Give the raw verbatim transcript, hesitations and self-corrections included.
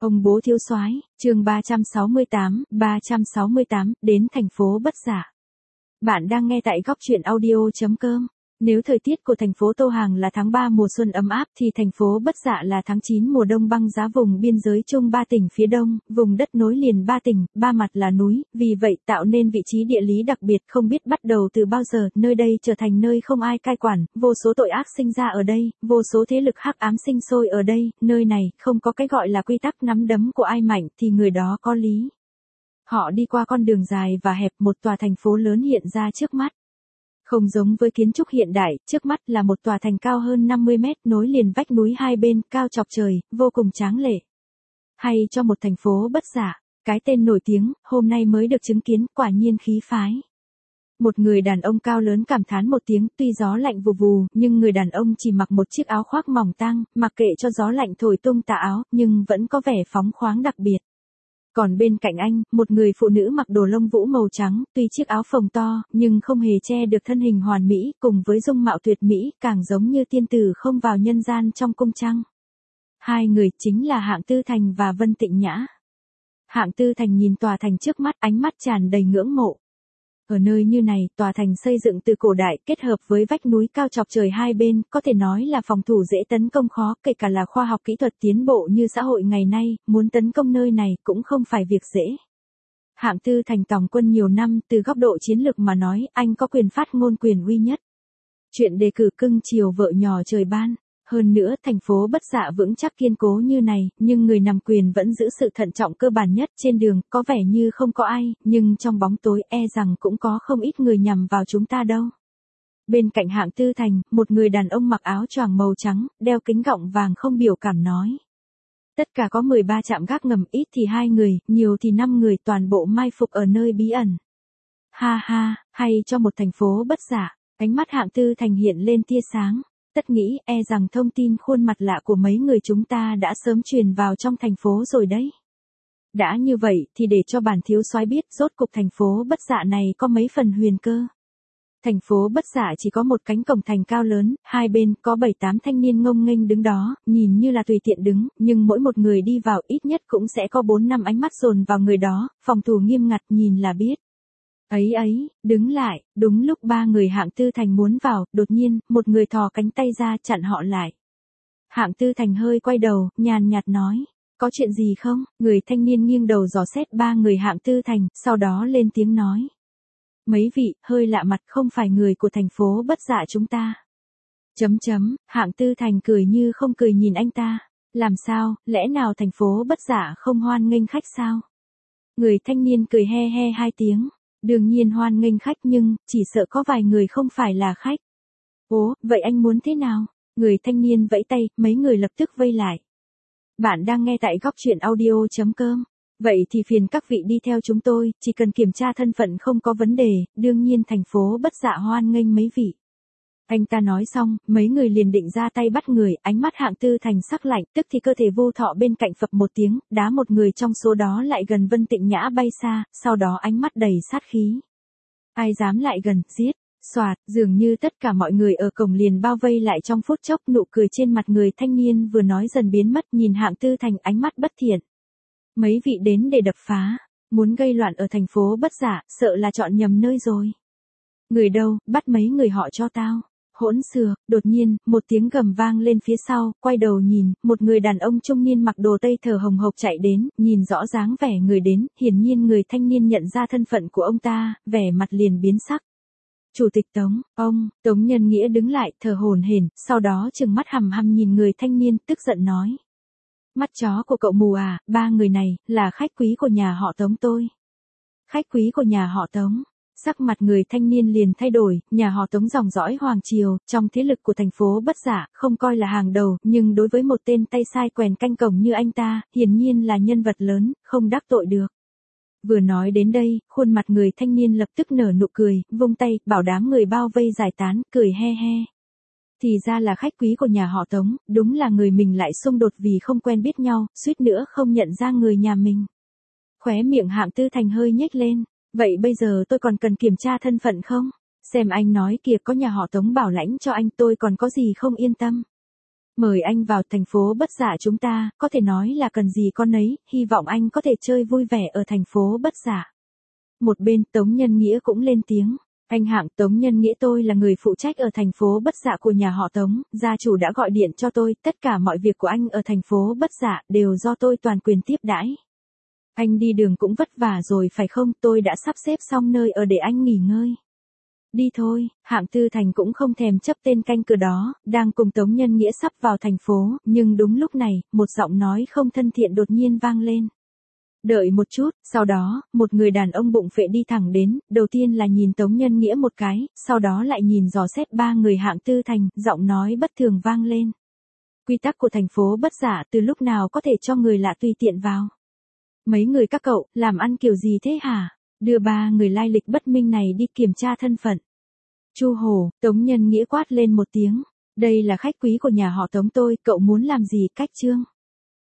Ông bố thiếu soái, chương ba trăm sáu mươi tám, ba trăm sáu mươi tám, đến thành phố Bất Dạ. Bạn đang nghe tại góc truyện audio chấm com. Nếu thời tiết của thành phố Tô Hàng là tháng ba mùa xuân ấm áp thì thành phố Bất Dạ là tháng chín mùa đông băng giá. Vùng biên giới chung ba tỉnh phía đông, vùng đất nối liền ba tỉnh, ba mặt là núi, vì vậy tạo nên vị trí địa lý đặc biệt không biết bắt đầu từ bao giờ, nơi đây trở thành nơi không ai cai quản, vô số tội ác sinh ra ở đây, vô số thế lực hắc ám sinh sôi ở đây, nơi này không có cái gọi là quy tắc nắm đấm của ai mạnh thì người đó có lý. Họ đi qua con đường dài và hẹp, một tòa thành phố lớn hiện ra trước mắt. Không giống với kiến trúc hiện đại, trước mắt là một tòa thành cao hơn năm mươi mét nối liền vách núi hai bên, cao chọc trời, vô cùng tráng lệ. Hay cho một thành phố Bất Dạ, cái tên nổi tiếng, hôm nay mới được chứng kiến, quả nhiên khí phái. Một người đàn ông cao lớn cảm thán một tiếng, tuy gió lạnh vù vù, nhưng người đàn ông chỉ mặc một chiếc áo khoác mỏng tang, mặc kệ cho gió lạnh thổi tung tà áo, nhưng vẫn có vẻ phóng khoáng đặc biệt. Còn bên cạnh anh, một người phụ nữ mặc đồ lông vũ màu trắng, tuy chiếc áo phồng to, nhưng không hề che được thân hình hoàn mỹ, cùng với dung mạo tuyệt mỹ, càng giống như tiên tử không vào nhân gian trong cung trăng. Hai người chính là Hạng Tư Thành và Vân Tịnh Nhã. Hạng Tư Thành nhìn tòa thành trước mắt, ánh mắt tràn đầy ngưỡng mộ. Ở nơi như này, tòa thành xây dựng từ cổ đại kết hợp với vách núi cao chọc trời hai bên, có thể nói là phòng thủ dễ tấn công khó, kể cả là khoa học kỹ thuật tiến bộ như xã hội ngày nay, muốn tấn công nơi này cũng không phải việc dễ. Hạng Tư Thành tòng quân nhiều năm, từ góc độ chiến lược mà nói, anh có quyền phát ngôn quyền uy nhất. Chuyện đề cử cưng chiều vợ nhỏ trời ban. Hơn nữa, thành phố Bất Dạ vững chắc kiên cố như này, nhưng người nắm quyền vẫn giữ sự thận trọng cơ bản nhất. Trên đường, có vẻ như không có ai, nhưng trong bóng tối e rằng cũng có không ít người nhằm vào chúng ta đâu. Bên cạnh Hạng Tư Thành, một người đàn ông mặc áo choàng màu trắng, đeo kính gọng vàng không biểu cảm nói. Tất cả có mười ba trạm gác ngầm, ít thì hai người, nhiều thì năm người, toàn bộ mai phục ở nơi bí ẩn. Ha ha, hay cho một thành phố Bất Dạ. Ánh mắt Hạng Tư Thành hiện lên tia sáng. Tất nghĩ e rằng thông tin khuôn mặt lạ của mấy người chúng ta đã sớm truyền vào trong thành phố rồi đấy. Đã như vậy thì để cho bản thiếu soái biết rốt cục thành phố Bất Dạ này có mấy phần huyền cơ. Thành phố Bất Dạ chỉ có một cánh cổng thành cao lớn, hai bên có bảy tám thanh niên ngông nghênh đứng đó, nhìn như là tùy tiện đứng, nhưng mỗi một người đi vào ít nhất cũng sẽ có bốn năm ánh mắt dồn vào người đó, phòng thủ nghiêm ngặt, nhìn là biết. Ấy ấy, đứng lại, đúng lúc ba người Hạng Tư Thành muốn vào, đột nhiên, một người thò cánh tay ra chặn họ lại. Hạng Tư Thành hơi quay đầu, nhàn nhạt nói, có chuyện gì không? Người thanh niên nghiêng đầu dò xét ba người Hạng Tư Thành, sau đó lên tiếng nói. Mấy vị, hơi lạ mặt, không phải người của thành phố Bất Dạ chúng ta. Chấm chấm, Hạng Tư Thành cười như không cười nhìn anh ta. Làm sao, lẽ nào thành phố Bất Dạ không hoan nghênh khách sao? Người thanh niên cười he he hai tiếng. Đương nhiên hoan nghênh khách nhưng, chỉ sợ có vài người không phải là khách. Ố, vậy anh muốn thế nào? Người thanh niên vẫy tay, mấy người lập tức vây lại. Bạn đang nghe tại góc truyện audio chấm com. Vậy thì phiền các vị đi theo chúng tôi, chỉ cần kiểm tra thân phận không có vấn đề, đương nhiên thành phố Bất Dạ hoan nghênh mấy vị. Anh ta nói xong, mấy người liền định ra tay bắt người, ánh mắt Hạng Tư Thành sắc lạnh, tức thì cơ thể vô thọ bên cạnh phập một tiếng, đá một người trong số đó lại gần Vân Tịnh Nhã bay xa, sau đó ánh mắt đầy sát khí. Ai dám lại gần, giết, xoạt, dường như tất cả mọi người ở cổng liền bao vây lại trong phút chốc, nụ cười trên mặt người thanh niên vừa nói dần biến mất, nhìn Hạng Tư Thành ánh mắt bất thiện. Mấy vị đến để đập phá, muốn gây loạn ở thành phố Bất Dạ, sợ là chọn nhầm nơi rồi. Người đâu, bắt mấy người họ cho tao. Hỗn xược, đột nhiên, một tiếng gầm vang lên phía sau, quay đầu nhìn, một người đàn ông trung niên mặc đồ tây thở hồng hộc chạy đến, nhìn rõ dáng vẻ người đến, hiển nhiên người thanh niên nhận ra thân phận của ông ta, vẻ mặt liền biến sắc. Chủ tịch Tống, ông, Tống Nhân Nghĩa đứng lại, thở hổn hển, sau đó trừng mắt hằm hằm nhìn người thanh niên, tức giận nói. Mắt chó của cậu mù à, ba người này, là khách quý của nhà họ Tống tôi. Khách quý của nhà họ Tống. Sắc mặt người thanh niên liền thay đổi, nhà họ Tống dòng dõi Hoàng Triều, trong thế lực của thành phố Bất Dạ, không coi là hàng đầu, nhưng đối với một tên tay sai quèn canh cổng như anh ta, hiển nhiên là nhân vật lớn, không đắc tội được. Vừa nói đến đây, khuôn mặt người thanh niên lập tức nở nụ cười, vung tay, bảo đám người bao vây giải tán, cười he he. Thì ra là khách quý của nhà họ Tống, đúng là người mình lại xung đột vì không quen biết nhau, suýt nữa không nhận ra người nhà mình. Khóe miệng Hạng Tư Thành hơi nhếch lên. Vậy bây giờ tôi còn cần kiểm tra thân phận không? Xem anh nói kìa, có nhà họ Tống bảo lãnh cho anh, tôi còn có gì không yên tâm. Mời anh vào thành phố Bất Dạ chúng ta, có thể nói là cần gì con nấy, hy vọng anh có thể chơi vui vẻ ở thành phố Bất Dạ. Một bên Tống Nhân Nghĩa cũng lên tiếng. Anh Hạng, Tống Nhân Nghĩa tôi là người phụ trách ở thành phố Bất Dạ của nhà họ Tống, gia chủ đã gọi điện cho tôi, tất cả mọi việc của anh ở thành phố Bất Dạ đều do tôi toàn quyền tiếp đãi. Anh đi đường cũng vất vả rồi phải không, tôi đã sắp xếp xong nơi ở để anh nghỉ ngơi. Đi thôi, Hạng Tư Thành cũng không thèm chấp tên canh cửa đó, đang cùng Tống Nhân Nghĩa sắp vào thành phố, nhưng đúng lúc này, một giọng nói không thân thiện đột nhiên vang lên. Đợi một chút, sau đó, một người đàn ông bụng phệ đi thẳng đến, đầu tiên là nhìn Tống Nhân Nghĩa một cái, sau đó lại nhìn dò xét ba người Hạng Tư Thành, giọng nói bất thường vang lên. Quy tắc của thành phố Bất Dạ từ lúc nào có thể cho người lạ tùy tiện vào. Mấy người các cậu, làm ăn kiểu gì thế hả? Đưa ba người lai lịch bất minh này đi kiểm tra thân phận. Chu Hổ, Tống Nhân Nghĩa quát lên một tiếng. Đây là khách quý của nhà họ Tống tôi, cậu muốn làm gì cách trương?